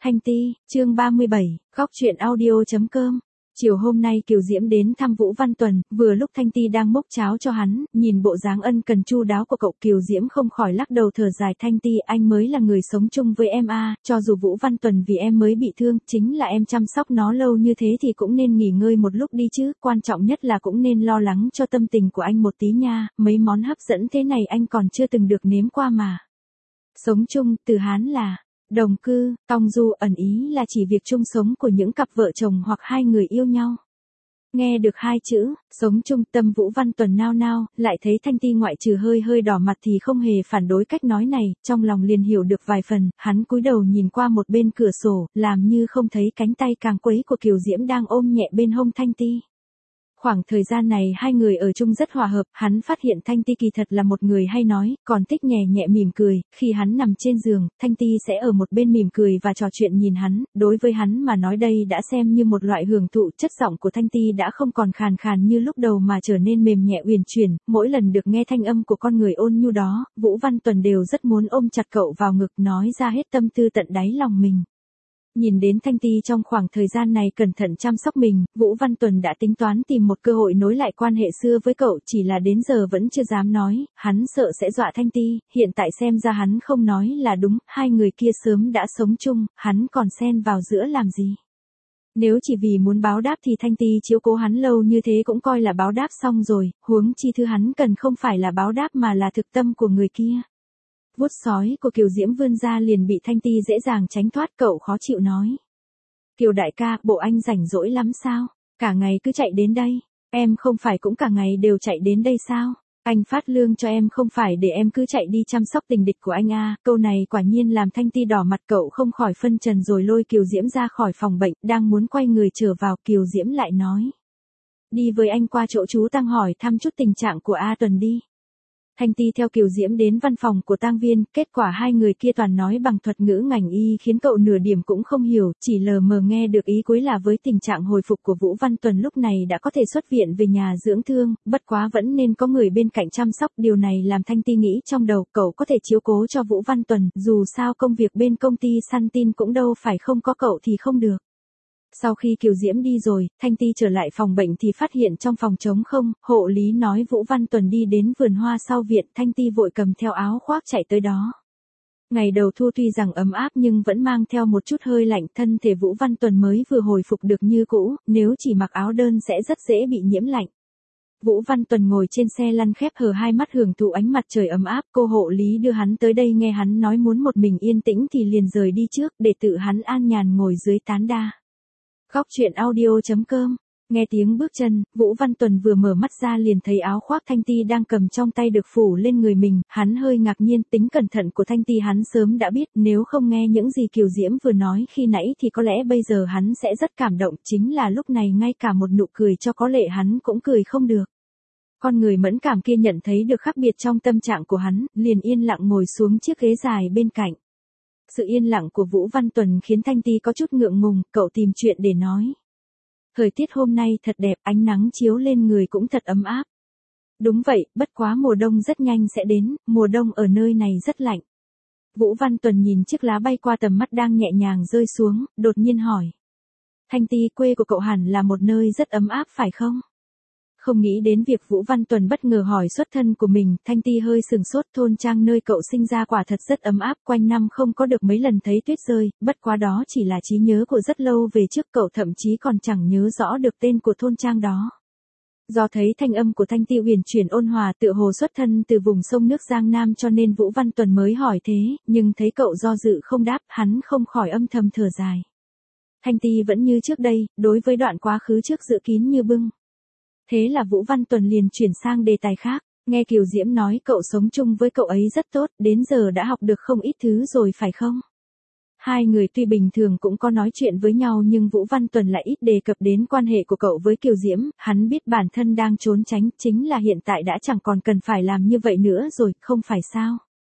Thanh Ti, chương 37, góc truyện audio.com. Chiều hôm nay Kiều Diễm đến thăm Vũ Văn Tuần, vừa lúc Thanh Ti đang múc cháo cho hắn, nhìn bộ dáng ân cần chu đáo của cậu, Kiều Diễm không khỏi lắc đầu thở dài. Thanh Ti, anh mới là người sống chung với em à, cho dù Vũ Văn Tuần vì em mới bị thương, chính là em chăm sóc nó lâu như thế thì cũng nên nghỉ ngơi một lúc đi chứ, quan trọng nhất là cũng nên lo lắng cho tâm tình của anh một tí nha, mấy món hấp dẫn thế này anh còn chưa từng được nếm qua mà. Sống chung, từ Hán là đồng cư, tong du, ẩn ý là chỉ việc chung sống của những cặp vợ chồng hoặc hai người yêu nhau. Nghe được hai chữ, sống chung, tâm Vũ Văn Tuần nao nao, lại thấy Thanh Ti ngoại trừ hơi đỏ mặt thì không hề phản đối cách nói này, trong lòng liền hiểu được vài phần, hắn cúi đầu nhìn qua một bên cửa sổ, làm như không thấy cánh tay càng quấy của Kiều Diễm đang ôm nhẹ bên hông Thanh Ti. Khoảng thời gian này hai người ở chung rất hòa hợp, hắn phát hiện Thanh Ti kỳ thật là một người hay nói, còn thích nhẹ nhẹ mỉm cười, khi hắn nằm trên giường, Thanh Ti sẽ ở một bên mỉm cười và trò chuyện nhìn hắn, đối với hắn mà nói đây đã xem như một loại hưởng thụ. Chất giọng của Thanh Ti đã không còn khàn khàn như lúc đầu mà trở nên mềm nhẹ uyển chuyển, mỗi lần được nghe thanh âm của con người ôn nhu đó, Vũ Văn Tuần đều rất muốn ôm chặt cậu vào ngực, nói ra hết tâm tư tận đáy lòng mình. Nhìn đến Thanh Ti trong khoảng thời gian này cẩn thận chăm sóc mình, Vũ Văn Tuần đã tính toán tìm một cơ hội nối lại quan hệ xưa với cậu, chỉ là đến giờ vẫn chưa dám nói, hắn sợ sẽ dọa Thanh Ti, hiện tại xem ra hắn không nói là đúng, hai người kia sớm đã sống chung, hắn còn xen vào giữa làm gì. Nếu chỉ vì muốn báo đáp thì Thanh Ti chiếu cố hắn lâu như thế cũng coi là báo đáp xong rồi, huống chi thứ hắn cần không phải là báo đáp mà là thực tâm của người kia. Vuốt sói của Kiều Diễm vươn ra liền bị Thanh Ti dễ dàng tránh thoát, cậu khó chịu nói. Kiều đại ca, bộ anh rảnh rỗi lắm sao? Cả ngày cứ chạy đến đây. Em không phải cũng cả ngày đều chạy đến đây sao? Anh phát lương cho em không phải để em cứ chạy đi chăm sóc tình địch của anh à. Câu này quả nhiên làm Thanh Ti đỏ mặt, cậu không khỏi phân trần rồi lôi Kiều Diễm ra khỏi phòng bệnh, đang muốn quay người trở vào, Kiều Diễm lại nói. Đi với anh qua chỗ chú Tăng hỏi thăm chút tình trạng của A Tuần đi. Thanh Ti theo Kiều Diễm đến văn phòng của Tang Viên, kết quả hai người kia toàn nói bằng thuật ngữ ngành y khiến cậu nửa điểm cũng không hiểu, chỉ lờ mờ nghe được ý cuối là với tình trạng hồi phục của Vũ Văn Tuần lúc này đã có thể xuất viện về nhà dưỡng thương, bất quá vẫn nên có người bên cạnh chăm sóc, điều này làm Thanh Ti nghĩ trong đầu, cậu có thể chiếu cố cho Vũ Văn Tuần, dù sao công việc bên công ty săn tin cũng đâu phải không có cậu thì không được. Sau khi Kiều Diễm đi rồi, Thanh Ti trở lại phòng bệnh thì phát hiện trong phòng trống không, hộ lý nói Vũ Văn Tuần đi đến vườn hoa sau viện, Thanh Ti vội cầm theo áo khoác chạy tới đó. Ngày đầu thu tuy rằng ấm áp nhưng vẫn mang theo một chút hơi lạnh, thân thể Vũ Văn Tuần mới vừa hồi phục được như cũ, nếu chỉ mặc áo đơn sẽ rất dễ bị nhiễm lạnh. Vũ Văn Tuần ngồi trên xe lăn khép hờ hai mắt hưởng thụ ánh mặt trời ấm áp, cô hộ lý đưa hắn tới đây nghe hắn nói muốn một mình yên tĩnh thì liền rời đi trước, để tự hắn an nhàn ngồi dưới tán đa. Góc truyện audio.com. Nghe tiếng bước chân, Vũ Văn Tuần vừa mở mắt ra liền thấy áo khoác Thanh Ti đang cầm trong tay được phủ lên người mình, hắn hơi ngạc nhiên, tính cẩn thận của Thanh Ti hắn sớm đã biết, nếu không nghe những gì Kiều Diễm vừa nói khi nãy thì có lẽ bây giờ hắn sẽ rất cảm động, chính là lúc này ngay cả một nụ cười cho có lệ hắn cũng cười không được. Con người mẫn cảm kia nhận thấy được khác biệt trong tâm trạng của hắn, liền yên lặng ngồi xuống chiếc ghế dài bên cạnh. Sự yên lặng của Vũ Văn Tuần khiến Thanh Ti có chút ngượng ngùng, cậu tìm chuyện để nói. Thời tiết hôm nay thật đẹp, ánh nắng chiếu lên người cũng thật ấm áp. Đúng vậy, bất quá mùa đông rất nhanh sẽ đến, mùa đông ở nơi này rất lạnh. Vũ Văn Tuần nhìn chiếc lá bay qua tầm mắt đang nhẹ nhàng rơi xuống, đột nhiên hỏi. Thanh Ti, quê của cậu hẳn là một nơi rất ấm áp phải không? Không nghĩ đến việc Vũ Văn Tuần bất ngờ hỏi xuất thân của mình, Thanh Ti hơi sừng sốt. Thôn trang nơi cậu sinh ra quả thật rất ấm áp, quanh năm không có được mấy lần thấy tuyết rơi, bất quá đó chỉ là trí nhớ của rất lâu về trước, cậu thậm chí còn chẳng nhớ rõ được tên của thôn trang đó. Do thấy thanh âm của Thanh Ti huyền chuyển ôn hòa tựa hồ xuất thân từ vùng sông nước Giang Nam cho nên Vũ Văn Tuần mới hỏi thế, nhưng thấy cậu do dự không đáp, hắn không khỏi âm thầm thở dài. Thanh Ti vẫn như trước đây, đối với đoạn quá khứ trước giữ kín như bưng. Thế là Vũ Văn Tuần liền chuyển sang đề tài khác, nghe Kiều Diễm nói cậu sống chung với cậu ấy rất tốt, đến giờ đã học được không ít thứ rồi phải không? Hai người tuy bình thường cũng có nói chuyện với nhau nhưng Vũ Văn Tuần lại ít đề cập đến quan hệ của cậu với Kiều Diễm, hắn biết bản thân đang trốn tránh, chính là hiện tại đã chẳng còn cần phải làm như vậy nữa rồi, không phải sao?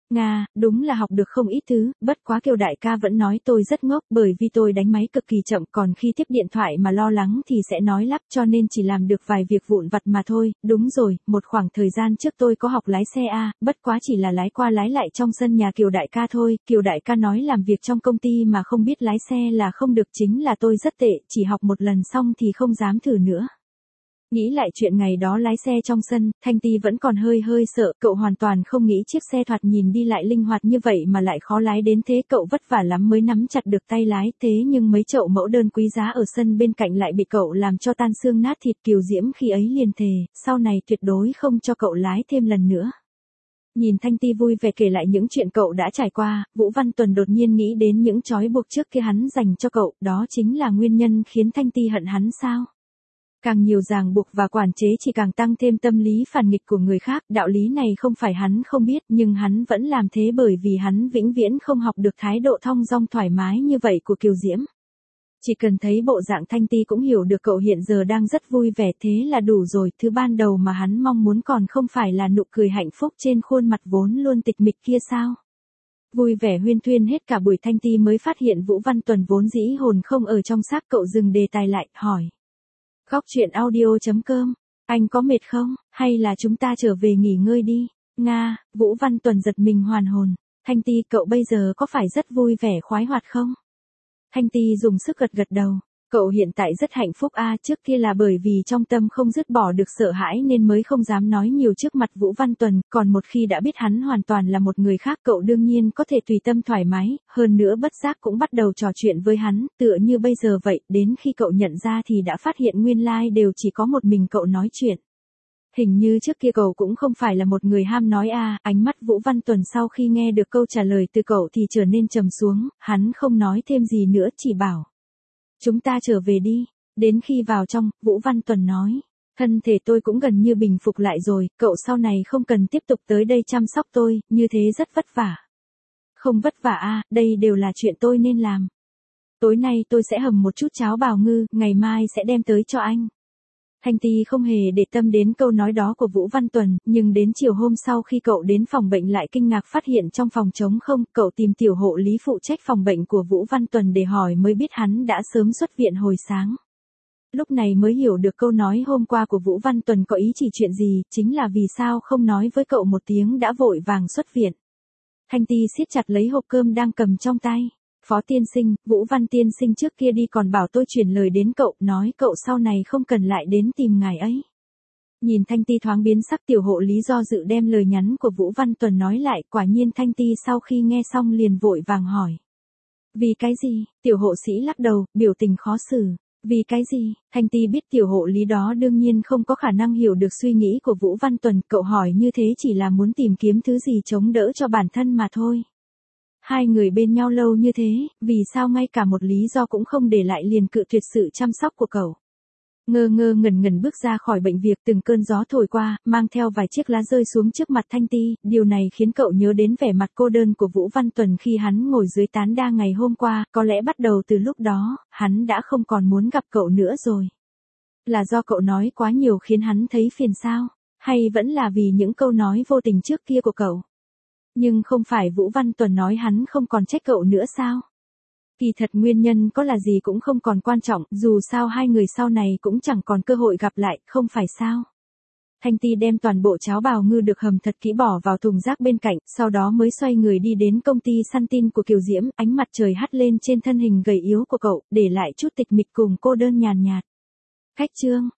Nga, đúng là học được không ít thứ, bất quá Kiều đại ca vẫn nói tôi rất ngốc bởi vì tôi đánh máy cực kỳ chậm, còn khi tiếp điện thoại mà lo lắng thì sẽ nói lắp, cho nên chỉ làm được vài việc vụn vặt mà thôi. Đúng rồi, một khoảng thời gian trước tôi có học lái xe A, bất quá chỉ là lái qua lái lại trong sân nhà Kiều đại ca thôi. Kiều đại ca nói làm việc trong công ty mà không biết lái xe là không được, chính là tôi rất tệ, chỉ học một lần xong thì không dám thử nữa. Nghĩ lại chuyện ngày đó lái xe trong sân, Thanh Ti vẫn còn hơi sợ, cậu hoàn toàn không nghĩ chiếc xe thoạt nhìn đi lại linh hoạt như vậy mà lại khó lái đến thế, cậu vất vả lắm mới nắm chặt được tay lái, thế nhưng mấy chậu mẫu đơn quý giá ở sân bên cạnh lại bị cậu làm cho tan xương nát thịt. Kiều Diễm khi ấy liền thề, sau này tuyệt đối không cho cậu lái thêm lần nữa. Nhìn Thanh Ti vui vẻ kể lại những chuyện cậu đã trải qua, Vũ Văn Tuần đột nhiên nghĩ đến những trói buộc trước kia hắn dành cho cậu, đó chính là nguyên nhân khiến Thanh Ti hận hắn sao? Càng nhiều ràng buộc và quản chế chỉ càng tăng thêm tâm lý phản nghịch của người khác, đạo lý này không phải hắn không biết, nhưng hắn vẫn làm thế bởi vì hắn vĩnh viễn không học được thái độ thong dong thoải mái như vậy của Kiều Diễm. Chỉ cần thấy bộ dạng Thanh Ti cũng hiểu được cậu hiện giờ đang rất vui vẻ, thế là đủ rồi, thứ ban đầu mà hắn mong muốn còn không phải là nụ cười hạnh phúc trên khuôn mặt vốn luôn tịch mịch kia sao? Vui vẻ huyên thuyên hết cả buổi, Thanh Ti mới phát hiện Vũ Văn Tuần vốn dĩ hồn không ở trong xác, cậu dừng đề tài lại, hỏi. Góc chuyện audio.com, anh có mệt không, hay là chúng ta trở về nghỉ ngơi đi? Nga, Vũ Văn Tuần giật mình hoàn hồn. Thanh Ti, cậu bây giờ có phải rất vui vẻ khoái hoạt không? Thanh Ti dùng sức gật đầu. Cậu hiện tại rất hạnh phúc a, trước kia là bởi vì trong tâm không dứt bỏ được sợ hãi nên mới không dám nói nhiều trước mặt Vũ Văn Tuần, còn một khi đã biết hắn hoàn toàn là một người khác cậu đương nhiên có thể tùy tâm thoải mái, hơn nữa bất giác cũng bắt đầu trò chuyện với hắn, tựa như bây giờ vậy, đến khi cậu nhận ra thì đã phát hiện nguyên lai đều chỉ có một mình cậu nói chuyện. Hình như trước kia cậu cũng không phải là một người ham nói a. Ánh mắt Vũ Văn Tuần sau khi nghe được câu trả lời từ cậu thì trở nên trầm xuống, hắn không nói thêm gì nữa, chỉ bảo. Chúng ta trở về đi. Đến khi vào trong, Vũ Văn Tuần nói. Thân thể tôi cũng gần như bình phục lại rồi, cậu sau này không cần tiếp tục tới đây chăm sóc tôi, như thế rất vất vả. Không vất vả a, đây đều là chuyện tôi nên làm. Tối nay tôi sẽ hầm một chút cháo bào ngư, ngày mai sẽ đem tới cho anh. Thanh Ti không hề để tâm đến câu nói đó của Vũ Văn Tuần, nhưng đến chiều hôm sau khi cậu đến phòng bệnh lại kinh ngạc phát hiện trong phòng trống không, cậu tìm tiểu hộ lý phụ trách phòng bệnh của Vũ Văn Tuần để hỏi mới biết hắn đã sớm xuất viện hồi sáng. Lúc này mới hiểu được câu nói hôm qua của Vũ Văn Tuần có ý chỉ chuyện gì, chính là vì sao không nói với cậu một tiếng đã vội vàng xuất viện. Thanh Ti siết chặt lấy hộp cơm đang cầm trong tay. Phó tiên sinh, Vũ Văn tiên sinh trước kia đi còn bảo tôi chuyển lời đến cậu, nói cậu sau này không cần lại đến tìm ngài ấy. Nhìn Thanh Ti thoáng biến sắc, tiểu hộ lý do dự đem lời nhắn của Vũ Văn Tuần nói lại, quả nhiên Thanh Ti sau khi nghe xong liền vội vàng hỏi. Vì cái gì? Tiểu hộ sĩ lắc đầu, biểu tình khó xử. Vì cái gì? Thanh Ti biết tiểu hộ lý đó đương nhiên không có khả năng hiểu được suy nghĩ của Vũ Văn Tuần, cậu hỏi như thế chỉ là muốn tìm kiếm thứ gì chống đỡ cho bản thân mà thôi. Hai người bên nhau lâu như thế, vì sao ngay cả một lý do cũng không để lại liền cự tuyệt sự chăm sóc của cậu. Ngơ ngẩn bước ra khỏi bệnh viện, từng cơn gió thổi qua, mang theo vài chiếc lá rơi xuống trước mặt Thanh Ti, điều này khiến cậu nhớ đến vẻ mặt cô đơn của Vũ Văn Tuần khi hắn ngồi dưới tán đa ngày hôm qua, có lẽ bắt đầu từ lúc đó, hắn đã không còn muốn gặp cậu nữa rồi. Là do cậu nói quá nhiều khiến hắn thấy phiền sao, hay vẫn là vì những câu nói vô tình trước kia của cậu? Nhưng không phải Vũ Văn Tuần nói hắn không còn trách cậu nữa sao? Kỳ thật nguyên nhân có là gì cũng không còn quan trọng, dù sao hai người sau này cũng chẳng còn cơ hội gặp lại, không phải sao? Thanh Ti đem toàn bộ cháo bào ngư được hầm thật kỹ bỏ vào thùng rác bên cạnh, sau đó mới xoay người đi đến công ty săn tin của Kiều Diễm, ánh mặt trời hắt lên trên thân hình gầy yếu của cậu, để lại chút tịch mịch cùng cô đơn nhàn nhạt. Khách trương,